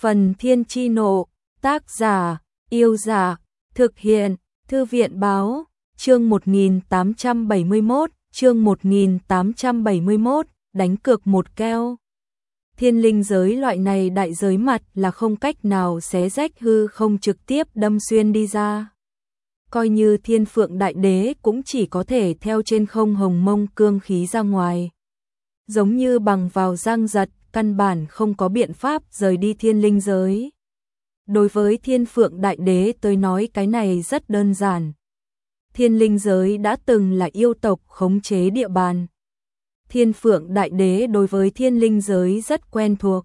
Phần Thiên Chi Nộ, tác giả, Yêu Giả, thực hiện, Thư viện Báo, chương 1871, đánh cược một keo. Thiên linh giới loại này đại giới mặt là không cách nào xé rách hư không trực tiếp đâm xuyên đi ra. Coi như Thiên Phượng Đại Đế cũng chỉ có thể theo trên không hồng mông cương khí ra ngoài. Giống như bằng vào răng giật, căn bản không có biện pháp rời đi thiên linh giới. Đối với Thiên Phượng Đại Đế tới nói cái này rất đơn giản. Thiên linh giới đã từng là yêu tộc khống chế địa bàn. Thiên Phượng Đại Đế đối với thiên linh giới rất quen thuộc.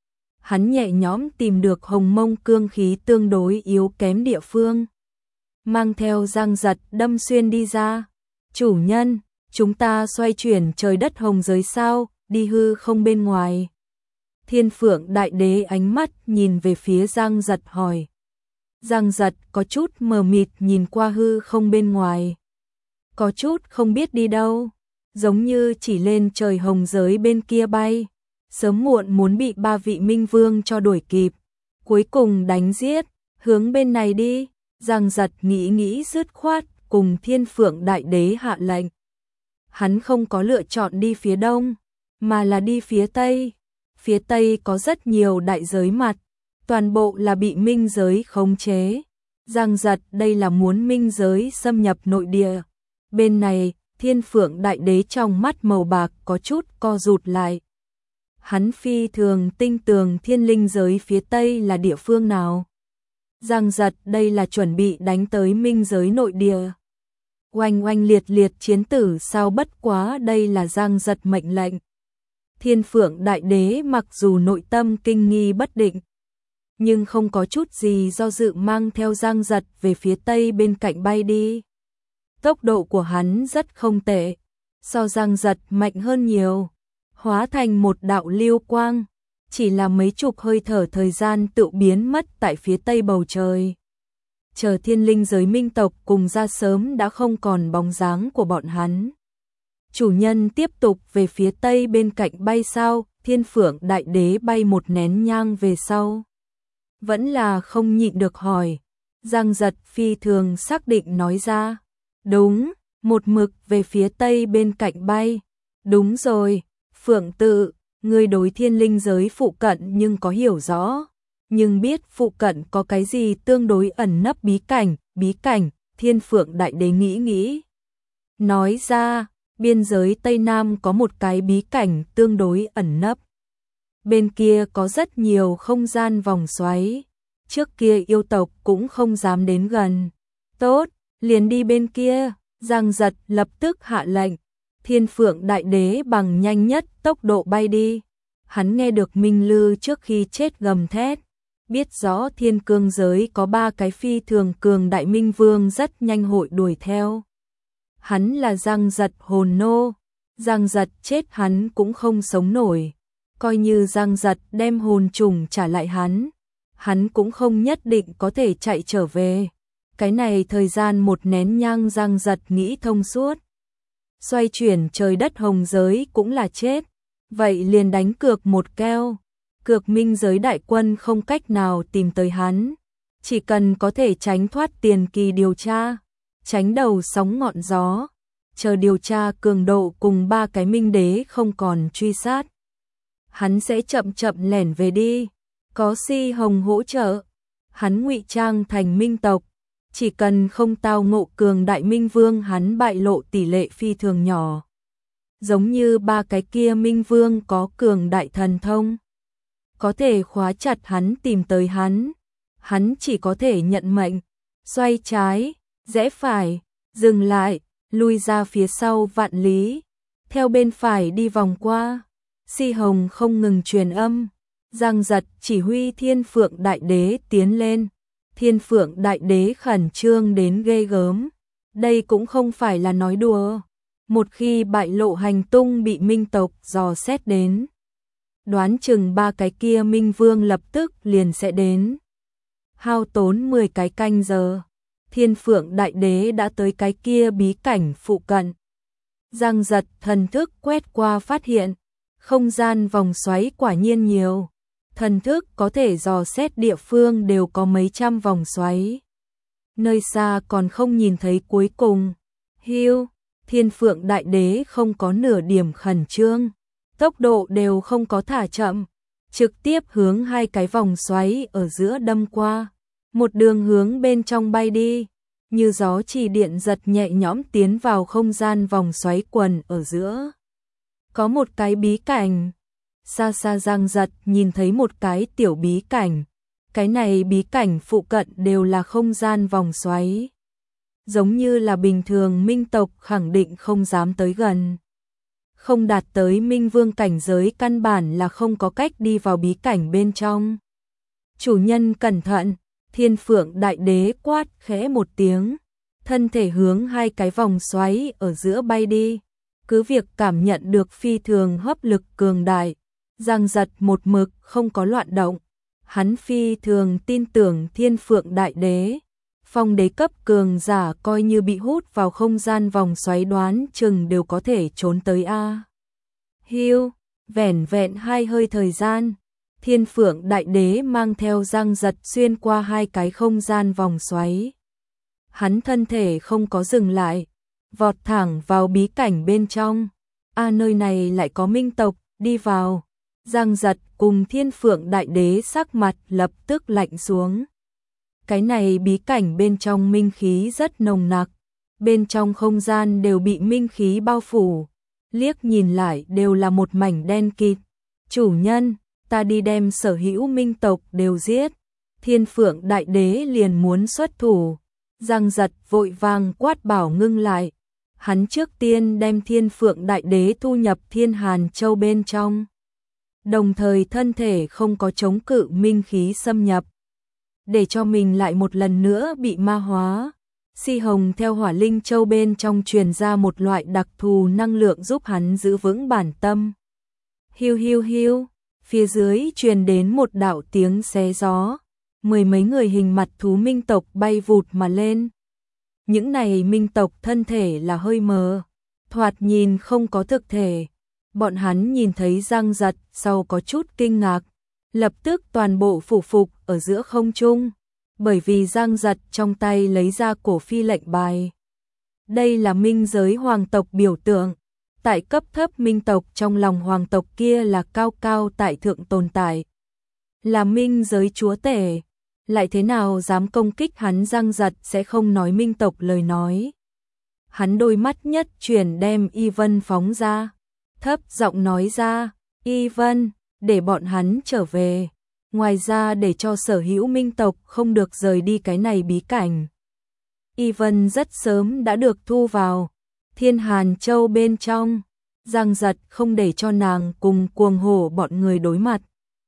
Hắn nhẹ nhõm tìm được hồng mông cương khí tương đối yếu kém địa phương. Mang theo răng giật đâm xuyên đi ra. Chủ nhân, chúng ta xoay chuyển trời đất hồng giới sao, đi hư không bên ngoài. Thiên Phượng Đại Đế ánh mắt nhìn về phía Giang Giật hỏi. Giang Giật có chút mờ mịt nhìn qua hư không bên ngoài. Có chút không biết đi đâu, giống như chỉ lên trời hồng giới bên kia bay. Sớm muộn muốn bị ba vị minh vương cho đuổi kịp. Cuối cùng đánh giết, hướng bên này đi. Giang Giật nghĩ dứt khoát cùng Thiên Phượng Đại Đế hạ lệnh. Hắn không có lựa chọn đi phía đông, mà là đi phía tây. Phía tây có rất nhiều đại giới mặt, toàn bộ là bị minh giới khống chế. Giang Giật đây là muốn minh giới xâm nhập nội địa. Bên này, Thiên Phượng Đại Đế trong mắt màu bạc có chút co rụt lại. Hắn phi thường tinh tường thiên linh giới phía tây là địa phương nào. Giang Giật đây là chuẩn bị đánh tới minh giới nội địa. Oanh oanh liệt liệt chiến tử sao, bất quá đây là Giang Giật mệnh lệnh. Thiên Phượng Đại Đế mặc dù nội tâm kinh nghi bất định, nhưng không có chút gì do dự mang theo Giang Giật về phía tây bên cạnh bay đi. Tốc độ của hắn rất không tệ, so Giang Giật mạnh hơn nhiều, hóa thành một đạo lưu quang, chỉ là mấy chục hơi thở thời gian tự biến mất tại phía tây bầu trời. Chờ thiên linh giới minh tộc cùng ra sớm đã không còn bóng dáng của bọn hắn. Chủ nhân tiếp tục về phía tây bên cạnh bay sao? Thiên Phượng Đại Đế bay một nén nhang về sau. Vẫn là không nhịn được hỏi. Giang Giật phi thường xác định nói ra. Đúng, một mực về phía tây bên cạnh bay. Đúng rồi, Phượng Tự, người đối thiên linh giới phụ cận nhưng có hiểu rõ. Nhưng biết phụ cận có cái gì tương đối ẩn nấp bí cảnh, Thiên Phượng Đại Đế nghĩ. Nói ra, biên giới Tây Nam có một cái bí cảnh tương đối ẩn nấp. Bên kia có rất nhiều không gian vòng xoáy. Trước kia yêu tộc cũng không dám đến gần. Tốt, liền đi bên kia. Giang Giật lập tức hạ lệnh. Thiên Phượng Đại Đế bằng nhanh nhất tốc độ bay đi. Hắn nghe được Minh Lư trước khi chết gầm thét. Biết rõ thiên cương giới có 3 cái phi thường cường đại minh vương rất nhanh hội đuổi theo. Hắn là Giang Giật hồn nô. Giang Giật chết hắn cũng không sống nổi. Coi như Giang Giật đem hồn trùng trả lại hắn cũng không nhất định có thể chạy trở về. Cái này thời gian một nén nhang Giang Giật nghĩ thông suốt. Xoay chuyển trời đất hồng giới cũng là chết. Vậy liền đánh cược một keo. Cược minh giới đại quân không cách nào tìm tới hắn. Chỉ cần có thể tránh thoát tiền kỳ điều tra, tránh đầu sóng ngọn gió, chờ điều tra cường độ cùng 3 cái minh đế không còn truy sát. Hắn sẽ chậm lẻn về đi, có Si Hồng hỗ trợ, hắn ngụy trang thành minh tộc, chỉ cần không tao ngộ cường đại minh vương hắn bại lộ tỷ lệ phi thường nhỏ. Giống như 3 cái kia minh vương có cường đại thần thông, có thể khóa chặt hắn tìm tới hắn chỉ có thể nhận mệnh, xoay trái, rẽ phải, dừng lại, lui ra phía sau vạn lý, theo bên phải đi vòng qua. Si Hồng không ngừng truyền âm, Giang Giật chỉ huy Thiên Phượng Đại Đế tiến lên. Thiên Phượng Đại Đế khẩn trương đến ghê gớm, đây cũng không phải là nói đùa. Một khi bại lộ hành tung bị minh tộc dò xét đến, đoán chừng 3 cái kia minh vương lập tức liền sẽ đến. Hao tốn 10 cái canh giờ, Thiên Phượng Đại Đế đã tới cái kia bí cảnh phụ cận. Giang Giật thần thức quét qua phát hiện, không gian vòng xoáy quả nhiên nhiều. thần thức có thể dò xét địa phương đều có mấy trăm vòng xoáy. Nơi xa còn không nhìn thấy cuối cùng. Hưu, Thiên Phượng Đại Đế không có nửa điểm khẩn trương, tốc độ đều không có thả chậm, trực tiếp hướng hai cái vòng xoáy ở giữa đâm qua, một đường hướng bên trong bay đi, như gió chỉ điện giật nhẹ nhõm tiến vào không gian vòng xoáy quần ở giữa. Có một cái bí cảnh, xa xa Giang Giật nhìn thấy một cái tiểu bí cảnh, cái này bí cảnh phụ cận đều là không gian vòng xoáy. Giống như là bình thường minh tộc khẳng định không dám tới gần. Không đạt tới minh vương cảnh giới căn bản là không có cách đi vào bí cảnh bên trong. Chủ nhân cẩn thận, Thiên Phượng Đại Đế quát khẽ một tiếng, thân thể hướng hai cái vòng xoáy ở giữa bay đi. Cứ việc cảm nhận được phi thường hấp lực cường đại, Giang Giật một mực không có loạn động. Hắn phi thường tin tưởng Thiên Phượng Đại Đế. Phong đế cấp cường giả coi như bị hút vào không gian vòng xoáy đoán chừng đều có thể trốn tới a. Hưu, vẻn vẹn hai hơi thời gian, Thiên Phượng Đại Đế mang theo Giang Giật xuyên qua hai cái không gian vòng xoáy. Hắn thân thể không có dừng lại, vọt thẳng vào bí cảnh bên trong. Nơi này lại có minh tộc, đi vào. Giang Giật cùng Thiên Phượng Đại Đế sắc mặt lập tức lạnh xuống. Cái này bí cảnh bên trong minh khí rất nồng nặc, bên trong không gian đều bị minh khí bao phủ, liếc nhìn lại đều là một mảnh đen kịt. Chủ nhân, ta đi đem sở hữu minh tộc đều giết. Thiên Phượng Đại Đế liền muốn xuất thủ. Giang Giật vội vàng quát bảo ngưng lại. Hắn trước tiên đem Thiên Phượng Đại Đế thu nhập Thiên Hàn Châu bên trong. Đồng thời thân thể không có chống cự minh khí xâm nhập. Để cho mình lại một lần nữa bị ma hóa. Si Hồng theo Hỏa Linh Châu bên trong truyền ra một loại đặc thù năng lượng giúp hắn giữ vững bản tâm. Hiu hiu hiu, phía dưới truyền đến một đạo tiếng xé gió. Mười mấy người hình mặt thú minh tộc bay vụt mà lên. Những này minh tộc thân thể là hơi mờ, thoạt nhìn không có thực thể. Bọn hắn nhìn thấy Giang Giật sau có chút kinh ngạc, lập tức toàn bộ phủ phục ở giữa không trung, bởi vì Giang Giật trong tay lấy ra cổ phi lệnh bài. Đây là minh giới hoàng tộc biểu tượng, tại cấp thấp minh tộc trong lòng hoàng tộc kia là cao cao tại thượng tồn tại. Là minh giới chúa tể, lại thế nào dám công kích hắn. Giang Giật sẽ không nói minh tộc lời nói. Hắn đôi mắt nhất chuyển đem Y Vân phóng ra, thấp giọng nói ra, Y Vân, để bọn hắn trở về. Ngoài ra để cho sở hữu minh tộc không được rời đi cái này bí cảnh. Y Vân rất sớm đã được thu vào Thiên Hàn Châu bên trong. Giang Giật không để cho nàng cùng cuồng hổ bọn người đối mặt.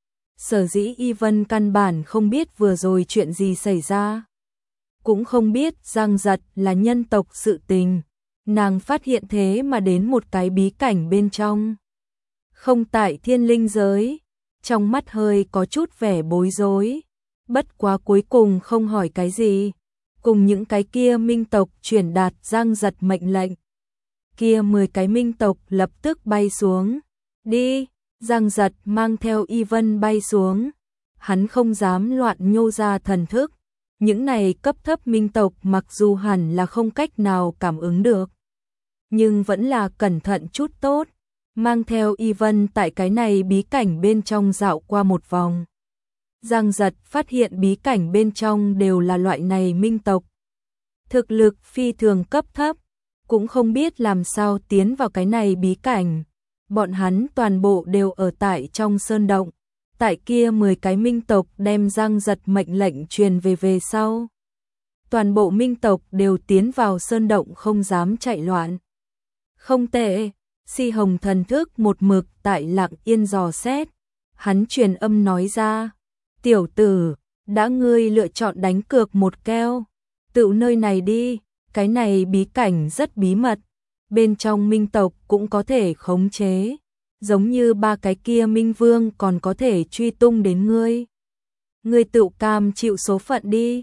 Sở dĩ Y Vân căn bản không biết vừa rồi chuyện gì xảy ra. Cũng không biết Giang Giật là nhân tộc sự tình. Nàng phát hiện thế mà đến một cái bí cảnh bên trong. Không tại thiên linh giới. Trong mắt hơi có chút vẻ bối rối. Bất quá cuối cùng không hỏi cái gì. Cùng những cái kia minh tộc truyền đạt Giang Giật mệnh lệnh. Kia 10 cái minh tộc lập tức bay xuống. Đi, Giang Giật mang theo Y Vân bay xuống. Hắn không dám loạn nhô ra thần thức. Những này cấp thấp minh tộc mặc dù hẳn là không cách nào cảm ứng được, nhưng vẫn là cẩn thận chút tốt. Mang theo Y Vân tại cái này bí cảnh bên trong dạo qua một vòng. Giang Giật phát hiện bí cảnh bên trong đều là loại này minh tộc. Thực lực phi thường cấp thấp, cũng không biết làm sao tiến vào cái này bí cảnh. Bọn hắn toàn bộ đều ở tại trong sơn động. Tại kia 10 cái minh tộc đem Giang Giật mệnh lệnh truyền về sau. Toàn bộ minh tộc đều tiến vào sơn động không dám chạy loạn. Không tệ. Si Hồng thần thức một mực tại lặng yên dò xét. Hắn truyền âm nói ra. Tiểu tử, đã ngươi lựa chọn đánh cược một keo. Tự nơi này đi, cái này bí cảnh rất bí mật. Bên trong minh tộc cũng có thể khống chế. Giống như 3 cái kia minh vương còn có thể truy tung đến ngươi. Ngươi tự cam chịu số phận đi.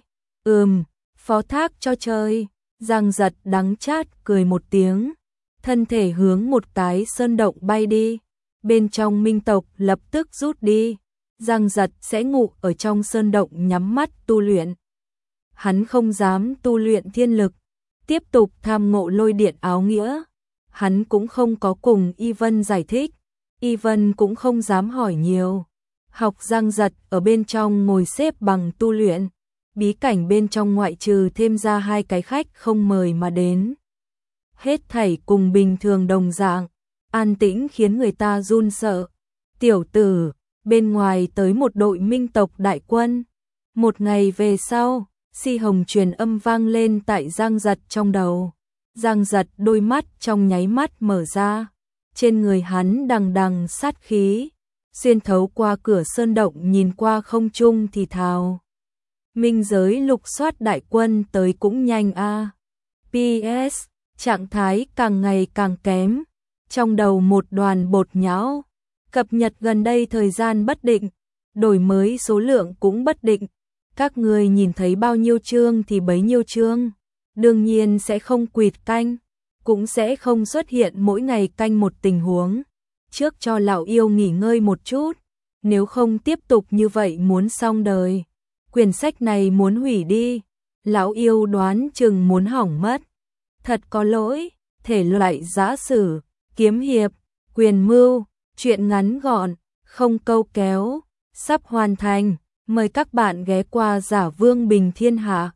Phó thác cho chơi. Giang Giật đắng chát cười một tiếng. Thân thể hướng một cái sơn động bay đi. Bên trong minh tộc lập tức rút đi. Giang Giật sẽ ngủ ở trong sơn động nhắm mắt tu luyện. Hắn không dám tu luyện thiên lực, tiếp tục tham ngộ lôi điện áo nghĩa. Hắn cũng không có cùng Y Vân giải thích, Y Vân cũng không dám hỏi nhiều. Học Giang Giật ở bên trong ngồi xếp bằng tu luyện, bí cảnh bên trong ngoại trừ thêm ra 2 cái khách không mời mà đến. Hết thảy cùng bình thường đồng dạng, an tĩnh khiến người ta run sợ. Tiểu tử, bên ngoài tới một đội minh tộc đại quân. Một ngày về sau, si hồng truyền âm vang lên tại Giang Giật trong đầu. Giang Giật đôi mắt trong nháy mắt mở ra, trên người hắn đằng đằng sát khí, xuyên thấu qua cửa sơn động nhìn qua không trung thì thào. Minh giới lục soát đại quân tới cũng nhanh a. PS, trạng thái càng ngày càng kém, trong đầu một đoàn bột nhão, cập nhật gần đây thời gian bất định, đổi mới số lượng cũng bất định. Các người nhìn thấy bao nhiêu chương thì bấy nhiêu chương, đương nhiên sẽ không quỵt canh, cũng sẽ không xuất hiện mỗi ngày canh một tình huống. Trước cho lão yêu nghỉ ngơi một chút, nếu không tiếp tục như vậy muốn xong đời. Quyển sách này muốn hủy đi, lão yêu đoán chừng muốn hỏng mất. Thật có lỗi, thể loại giã sử, kiếm hiệp, quyền mưu, truyện ngắn gọn, không câu kéo, sắp hoàn thành. Mời các bạn ghé qua Giả Vương Bình Thiên Hạ.